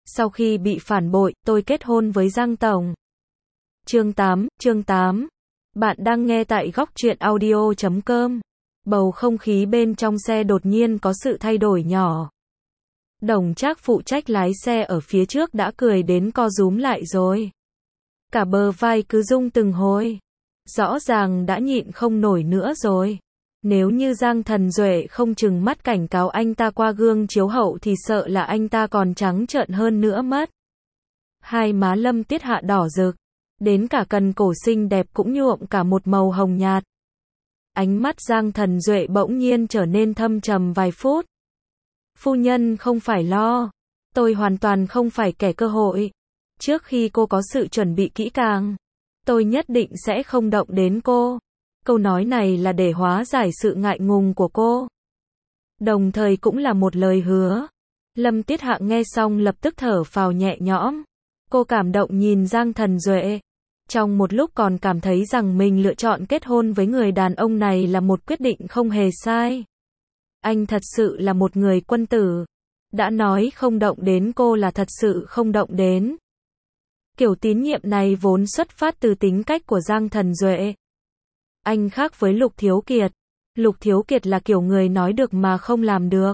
Sau khi bị phản bội, tôi kết hôn với Giang Tổng. Chương 8. Bạn đang nghe tại góc truyện audio.com. Bầu không khí bên trong xe đột nhiên có sự thay đổi nhỏ. Đồng Trác phụ trách lái xe ở phía trước đã cười đến co rúm lại rồi. Cả bờ vai cứ rung từng hồi. Rõ ràng đã nhịn không nổi nữa rồi. Nếu như Giang Thần Duệ không trừng mắt cảnh cáo anh ta qua gương chiếu hậu thì sợ là anh ta còn trắng trợn hơn nữa mất. Hai má Lâm Tiết Hạ đỏ rực, đến cả cần cổ xinh đẹp cũng nhuộm cả một màu hồng nhạt. Ánh mắt Giang Thần Duệ bỗng nhiên trở nên thâm trầm vài phút. Phu nhân không phải lo, tôi hoàn toàn không phải kẻ cơ hội. Trước khi cô có sự chuẩn bị kỹ càng, tôi nhất định sẽ không động đến cô. Câu nói này là để hóa giải sự ngại ngùng của cô, đồng thời cũng là một lời hứa. Lâm Tiết Hạ nghe xong lập tức thở phào nhẹ nhõm. Cô cảm động nhìn Giang Thần Duệ. Trong một lúc còn cảm thấy rằng mình lựa chọn kết hôn với người đàn ông này là một quyết định không hề sai. Anh thật sự là một người quân tử. Đã nói không động đến cô là thật sự không động đến. Kiểu tín nhiệm này vốn xuất phát từ tính cách của Giang Thần Duệ. Anh khác với Lục Thiếu Kiệt. Lục Thiếu Kiệt là kiểu người nói được mà không làm được.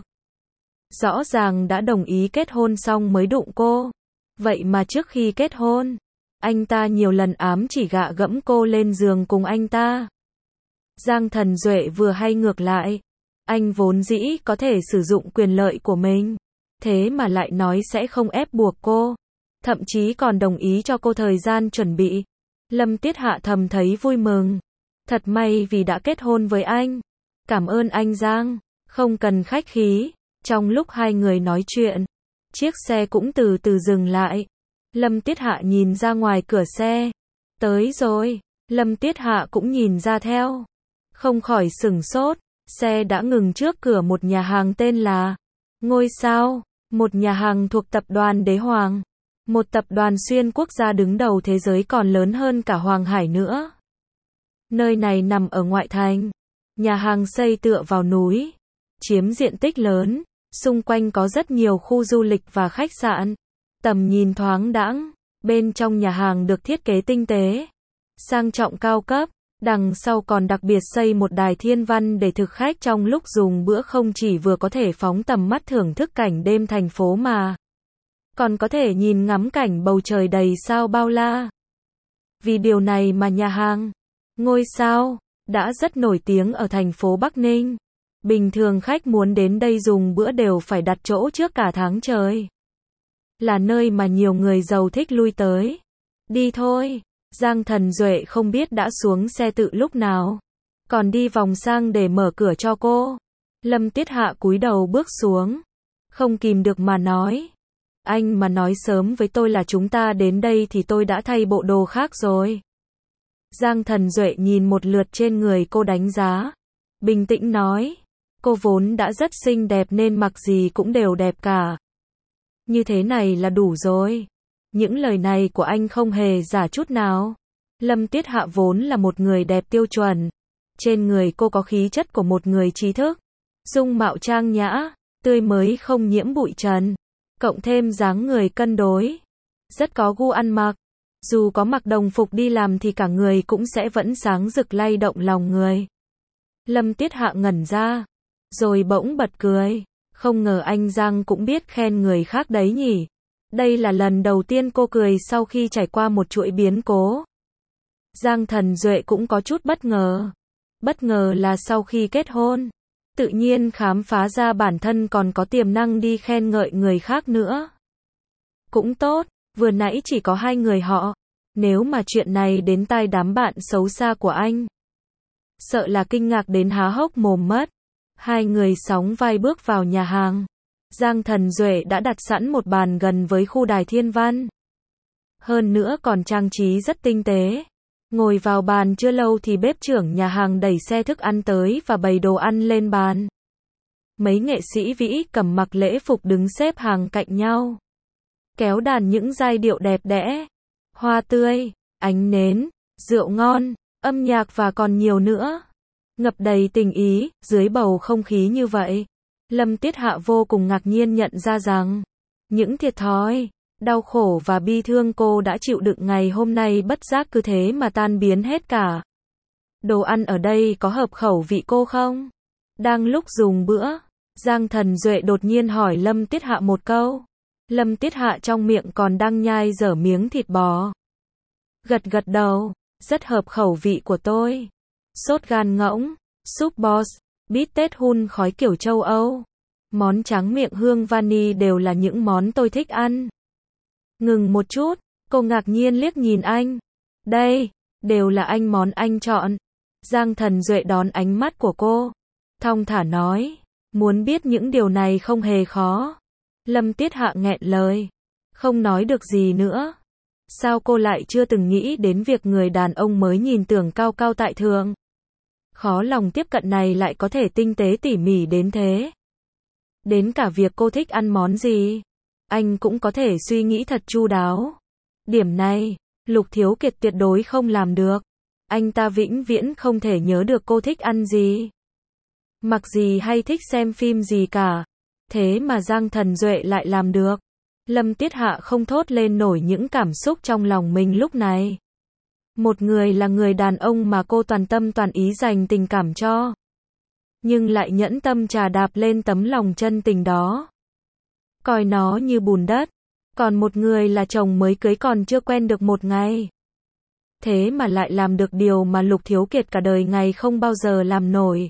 Rõ ràng đã đồng ý kết hôn xong mới đụng cô. Vậy mà trước khi kết hôn, anh ta nhiều lần ám chỉ gạ gẫm cô lên giường cùng anh ta. Giang Thần Duệ vừa hay ngược lại. Anh vốn dĩ có thể sử dụng quyền lợi của mình, thế mà lại nói sẽ không ép buộc cô. Thậm chí còn đồng ý cho cô thời gian chuẩn bị. Lâm Tiết Hạ thầm thấy vui mừng. Thật may vì đã kết hôn với anh. Cảm ơn anh Giang, không cần khách khí. Trong lúc hai người nói chuyện, chiếc xe cũng từ từ dừng lại. Lâm Tiết Hạ nhìn ra ngoài cửa xe. Tới rồi. Lâm Tiết Hạ cũng nhìn ra theo. Không khỏi sửng sốt. Xe đã ngừng trước cửa một nhà hàng tên là Ngôi Sao. Một nhà hàng thuộc tập đoàn Đế Hoàng. Một tập đoàn xuyên quốc gia đứng đầu thế giới còn lớn hơn cả Hoàng Hải nữa. Nơi này nằm ở ngoại thành. Nhà hàng xây tựa vào núi, chiếm diện tích lớn. Xung quanh có rất nhiều khu du lịch và khách sạn. Tầm nhìn thoáng đãng. Bên trong nhà hàng được thiết kế tinh tế, sang trọng cao cấp. Đằng sau còn đặc biệt xây một đài thiên văn để thực khách trong lúc dùng bữa không chỉ vừa có thể phóng tầm mắt thưởng thức cảnh đêm thành phố mà còn có thể nhìn ngắm cảnh bầu trời đầy sao bao la. Vì điều này mà nhà hàng Ngôi Sao đã rất nổi tiếng ở thành phố Bắc Ninh. Bình thường khách muốn đến đây dùng bữa đều phải đặt chỗ trước cả tháng trời. Là nơi mà nhiều người giàu thích lui tới. Đi thôi. Giang Thần Duệ không biết đã xuống xe tự lúc nào, còn đi vòng sang để mở cửa cho cô. Lâm Tiết Hạ cúi đầu bước xuống, không kìm được mà nói. Anh mà nói sớm với tôi là chúng ta đến đây thì tôi đã thay bộ đồ khác rồi. Giang Thần Duệ nhìn một lượt trên người cô đánh giá, bình tĩnh nói. Cô vốn đã rất xinh đẹp nên mặc gì cũng đều đẹp cả. Như thế này là đủ rồi. Những lời này của anh không hề giả chút nào. Lâm Tiết Hạ vốn là một người đẹp tiêu chuẩn. Trên người cô có khí chất của một người trí thức. Dung mạo trang nhã, tươi mới không nhiễm bụi trần. Cộng thêm dáng người cân đối. Rất có gu ăn mặc. Dù có mặc đồng phục đi làm thì cả người cũng sẽ vẫn sáng rực lay động lòng người. Lâm Tiết Hạ ngẩn ra, rồi bỗng bật cười. Không ngờ anh Giang cũng biết khen người khác đấy nhỉ. Đây là lần đầu tiên cô cười sau khi trải qua một chuỗi biến cố. Giang Thần Duệ cũng có chút bất ngờ. Bất ngờ là sau khi kết hôn, tự nhiên khám phá ra bản thân còn có tiềm năng đi khen ngợi người khác nữa. Cũng tốt, vừa nãy chỉ có hai người họ. Nếu mà chuyện này đến tai đám bạn xấu xa của anh, sợ là kinh ngạc đến há hốc mồm mất. Hai người sóng vai bước vào nhà hàng. Giang Thần Duệ đã đặt sẵn một bàn gần với khu đài thiên văn. Hơn nữa còn trang trí rất tinh tế. Ngồi vào bàn chưa lâu thì bếp trưởng nhà hàng đẩy xe thức ăn tới và bày đồ ăn lên bàn. Mấy nghệ sĩ vĩ cầm mặc lễ phục đứng xếp hàng cạnh nhau, kéo đàn những giai điệu đẹp đẽ. Hoa tươi, ánh nến, rượu ngon, âm nhạc và còn nhiều nữa. Ngập đầy tình ý, dưới bầu không khí như vậy. Lâm Tiết Hạ vô cùng ngạc nhiên nhận ra rằng, những thiệt thòi Đau khổ và bi thương cô đã chịu đựng ngày hôm nay bất giác cứ thế mà tan biến hết cả. Đồ ăn ở đây có hợp khẩu vị cô không? Đang lúc dùng bữa, Giang Thần Duệ đột nhiên hỏi Lâm Tiết Hạ một câu. Lâm Tiết Hạ trong miệng còn đang nhai dở miếng thịt bò. Gật gật đầu, rất hợp khẩu vị của tôi. Sốt gan ngỗng, súp boss, bít tết hun khói kiểu châu Âu. Món tráng miệng hương vani đều là những món tôi thích ăn. Ngừng một chút, cô ngạc nhiên liếc nhìn anh. Đây, đều là món anh chọn. Giang Thần Duệ đón ánh mắt của cô. Thong thả nói, muốn biết những điều này không hề khó. Lâm Tiết Hạ nghẹn lời, không nói được gì nữa. Sao cô lại chưa từng nghĩ đến việc người đàn ông mới nhìn tưởng cao cao tại thượng, khó lòng tiếp cận này lại có thể tinh tế tỉ mỉ đến thế. Đến cả việc cô thích ăn món gì, anh cũng có thể suy nghĩ thật chu đáo. Điểm này, Lục Thiếu Kiệt tuyệt đối không làm được. Anh ta vĩnh viễn không thể nhớ được cô thích ăn gì, mặc gì hay thích xem phim gì cả. Thế mà Giang Thần Duệ lại làm được. Lâm Tiết Hạ không thốt lên nổi những cảm xúc trong lòng mình lúc này. Một người là người đàn ông mà cô toàn tâm toàn ý dành tình cảm cho, nhưng lại nhẫn tâm trà đạp lên tấm lòng chân tình đó, coi nó như bùn đất. Còn một người là chồng mới cưới còn chưa quen được một ngày, thế mà lại làm được điều mà Lục Thiếu Kiệt cả đời ngày không bao giờ làm nổi.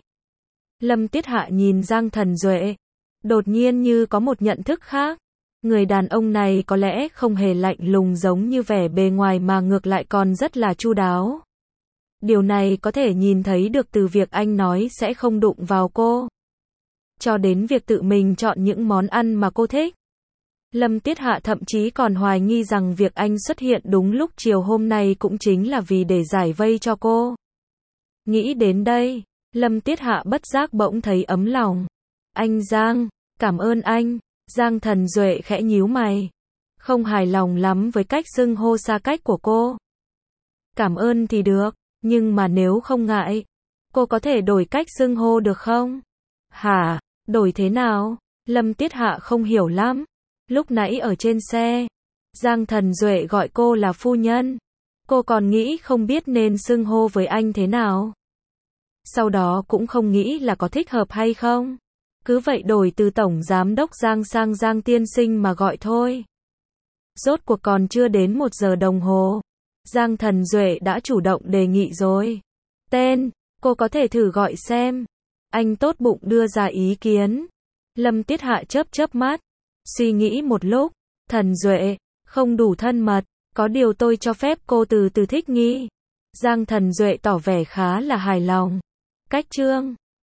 Lâm Tiết Hạ nhìn Giang Thần Duệ, đột nhiên như có một nhận thức khác. Người đàn ông này có lẽ không hề lạnh lùng giống như vẻ bề ngoài mà ngược lại còn rất là chu đáo. Điều này có thể nhìn thấy được từ việc anh nói sẽ không đụng vào cô, cho đến việc tự mình chọn những món ăn mà cô thích. Lâm Tiết Hạ thậm chí còn hoài nghi rằng việc anh xuất hiện đúng lúc chiều hôm nay cũng chính là vì để giải vây cho cô. Nghĩ đến đây, Lâm Tiết Hạ bất giác bỗng thấy ấm lòng. Anh Giang, cảm ơn anh. Giang Thần Duệ khẽ nhíu mày, không hài lòng lắm với cách xưng hô xa cách của cô. Cảm ơn thì được, nhưng mà nếu không ngại, cô có thể đổi cách xưng hô được không? Hả, đổi thế nào? Lâm Tiết Hạ không hiểu lắm. Lúc nãy ở trên xe, Giang Thần Duệ gọi cô là phu nhân. Cô còn nghĩ không biết nên xưng hô với anh thế nào. Sau đó cũng không nghĩ là có thích hợp hay không. Cứ vậy đổi từ Tổng Giám đốc Giang sang Giang tiên sinh mà gọi thôi. Rốt cuộc còn chưa đến 1 giờ đồng hồ, Giang Thần Duệ đã chủ động đề nghị rồi. Tên, cô có thể thử gọi xem. Anh tốt bụng đưa ra ý kiến. Lâm Tiết Hạ chớp chớp mắt, suy nghĩ một lúc. Thần Duệ, không đủ thân mật, có điều tôi cho phép cô từ từ thích nghi. Giang Thần Duệ tỏ vẻ khá là hài lòng. Cách chương